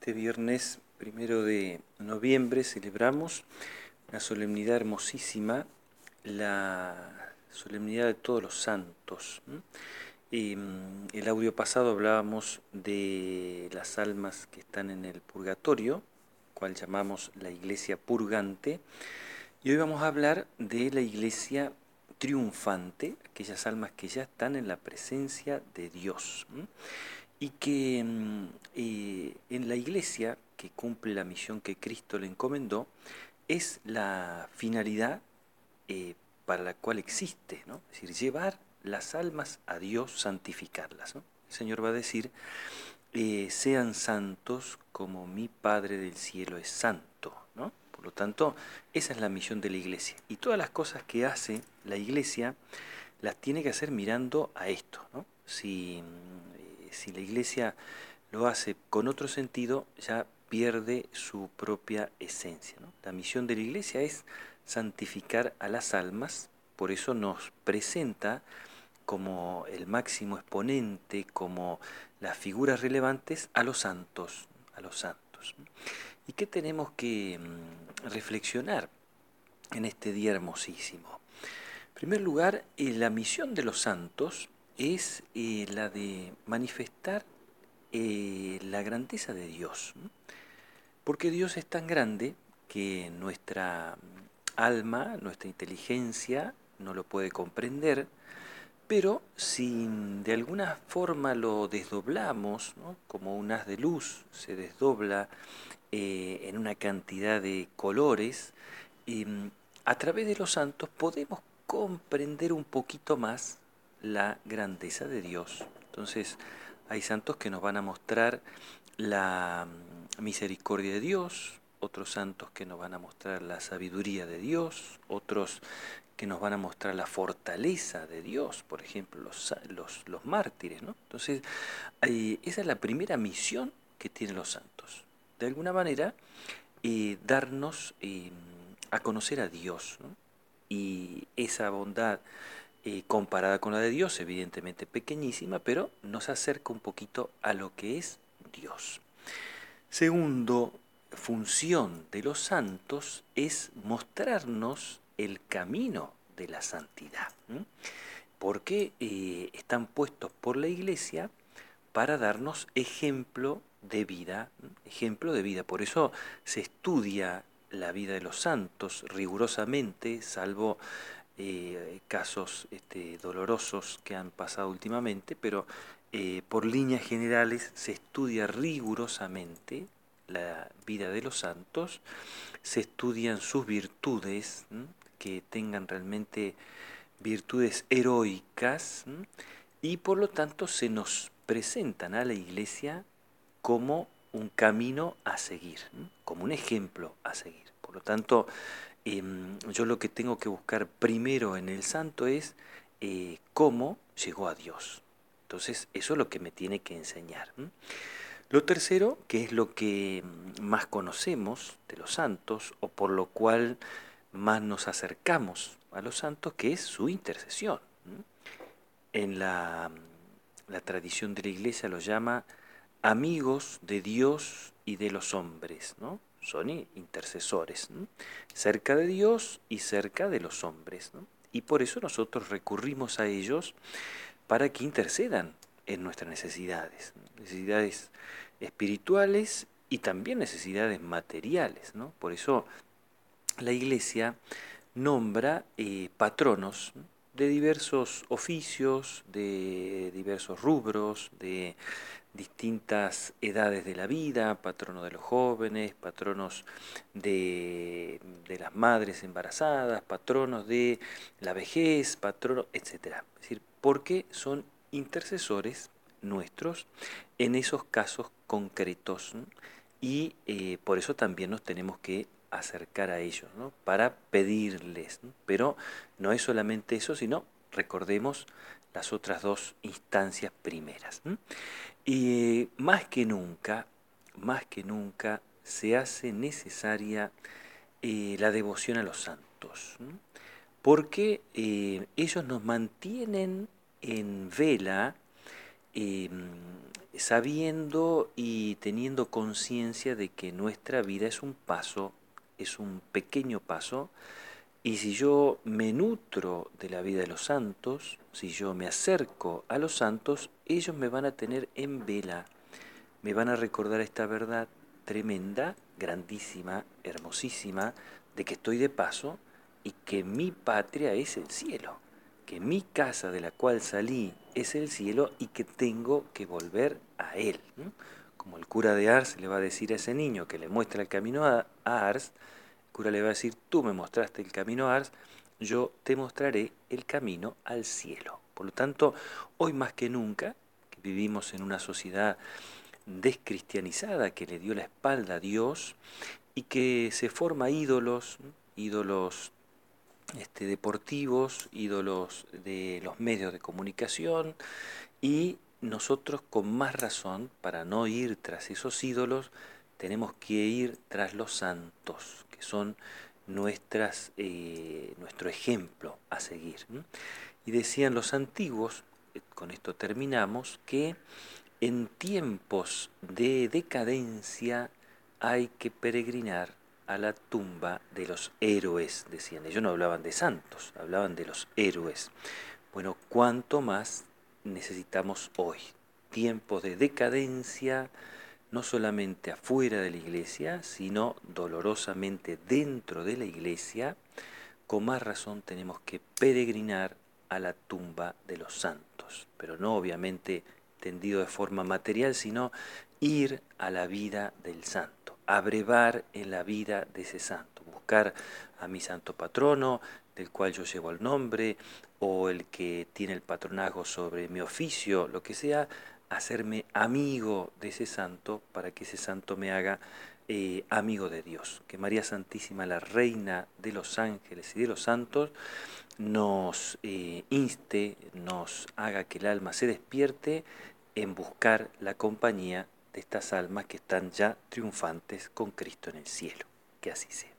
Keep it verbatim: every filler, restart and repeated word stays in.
Este viernes primero de noviembre celebramos una solemnidad hermosísima, la solemnidad de todos los santos. En el audio pasado hablábamos de las almas que están en el purgatorio, cual llamamos la iglesia purgante, y hoy vamos a hablar de la iglesia triunfante, aquellas almas que ya están en la presencia de Dios. Y que eh, en la iglesia, que cumple la misión que Cristo le encomendó, es la finalidad eh, para la cual existe, ¿no? Es decir, llevar las almas a Dios, santificarlas, ¿no? El Señor va a decir, eh, sean santos como mi Padre del cielo es santo, ¿no? Por lo tanto, esa es la misión de la iglesia. Y todas las cosas que hace la iglesia las tiene que hacer mirando a esto, ¿no? Si, si la iglesia lo hace con otro sentido, ya pierde su propia esencia, ¿no? La misión de la iglesia es santificar a las almas, por eso nos presenta como el máximo exponente, como las figuras relevantes a los santos, a los santos. ¿Y qué tenemos que reflexionar en este día hermosísimo? En primer lugar, eh, la misión de los santos es eh, la de manifestar eh, la grandeza de Dios, ¿no? Porque Dios es tan grande que nuestra alma, nuestra inteligencia no lo puede comprender, pero si de alguna forma lo desdoblamos, ¿no? Como un haz de luz se desdobla eh, en una cantidad de colores, eh, a través de los santos podemos comprender un poquito más la grandeza de Dios. Entonces, hay santos que nos van a mostrar la misericordia de Dios, otros santos que nos van a mostrar la sabiduría de Dios, otros que nos van a mostrar la fortaleza de Dios, por ejemplo, los, los, los mártires, ¿no? Entonces, eh, esa es la primera misión que tienen los santos. De alguna manera, eh, darnos eh, a conocer a Dios, ¿no? Y esa bondad eh, comparada con la de Dios, evidentemente pequeñísima, pero nos acerca un poquito a lo que es Dios. Segundo, función de los santos es mostrarnos el camino de la santidad, ¿m? Porque eh, están puestos por la iglesia para darnos ejemplo de vida, ¿m? ejemplo de vida. Por eso se estudia la vida de los santos rigurosamente, salvo eh, casos este, dolorosos que han pasado últimamente, pero eh, por líneas generales se estudia rigurosamente la vida de los santos, se estudian sus virtudes, ¿m? que tengan realmente virtudes heroicas, ¿m? Y por lo tanto se nos presentan a la iglesia como un camino a seguir, ¿m? Como un ejemplo a seguir. Por lo tanto, eh, yo lo que tengo que buscar primero en el santo es eh, cómo llegó a Dios. Entonces, eso es lo que me tiene que enseñar, ¿m? Lo tercero, que es lo que más conocemos de los santos, o por lo cual más nos acercamos a los santos, que es su intercesión. En la, la tradición de la iglesia lo llama amigos de Dios y de los hombres, ¿no? Son intercesores, ¿no? Cerca de Dios y cerca de los hombres, ¿no? Y por eso nosotros recurrimos a ellos para que intercedan en nuestras necesidades, ¿no? Necesidades espirituales y también necesidades materiales, ¿no? Por eso la iglesia nombra eh, patronos, ¿no? De diversos oficios, de diversos rubros, de distintas edades de la vida, patrono de los jóvenes, patronos de, de las madres embarazadas, patronos de la vejez, patronos, etcétera. Es decir, porque son intercesores nuestros en esos casos concretos, ¿no? Y eh, por eso también nos tenemos que acercar a ellos, ¿no? Para pedirles, ¿no? Pero no es solamente eso, sino recordemos las otras dos instancias primeras, ¿no? Y más que nunca, más que nunca se hace necesaria eh, la devoción a los santos, ¿no? Porque eh, ellos nos mantienen en vela, eh, sabiendo y teniendo conciencia de que nuestra vida es un paso, es un pequeño paso, y si yo me nutro de la vida de los santos, si yo me acerco a los santos, ellos me van a tener en vela, me van a recordar esta verdad tremenda, grandísima, hermosísima, de que estoy de paso y que mi patria es el cielo, que mi casa de la cual salí es el cielo y que tengo que volver a él, ¿no? Como el cura de Ars le va a decir a ese niño que le muestra el camino a Ars, el cura le va a decir, tú me mostraste el camino a Ars, yo te mostraré el camino al cielo. Por lo tanto, hoy más que nunca, que vivimos en una sociedad descristianizada que le dio la espalda a Dios y que se forma ídolos, ídolos este, deportivos, ídolos de los medios de comunicación, y nosotros con más razón, para no ir tras esos ídolos, tenemos que ir tras los santos, que son nuestras, eh, nuestro ejemplo a seguir. Y decían los antiguos, eh, con esto terminamos, que en tiempos de decadencia hay que peregrinar a la tumba de los héroes, decían. Ellos no hablaban de santos, hablaban de los héroes. Bueno, ¿cuánto más necesitamos hoy? Tiempos de decadencia, no solamente afuera de la iglesia, sino dolorosamente dentro de la iglesia. Con más razón tenemos que peregrinar a la tumba de los santos, pero no obviamente tendido de forma material, sino ir a la vida del santo, abrevar en la vida de ese santo, buscar a mi santo patrono, del cual yo llevo el nombre, o el que tiene el patronazgo sobre mi oficio, lo que sea, hacerme amigo de ese santo para que ese santo me haga eh, amigo de Dios. Que María Santísima, la Reina de los ángeles y de los santos, nos eh, inste, nos haga que el alma se despierte en buscar la compañía de estas almas que están ya triunfantes con Cristo en el cielo. Que así sea.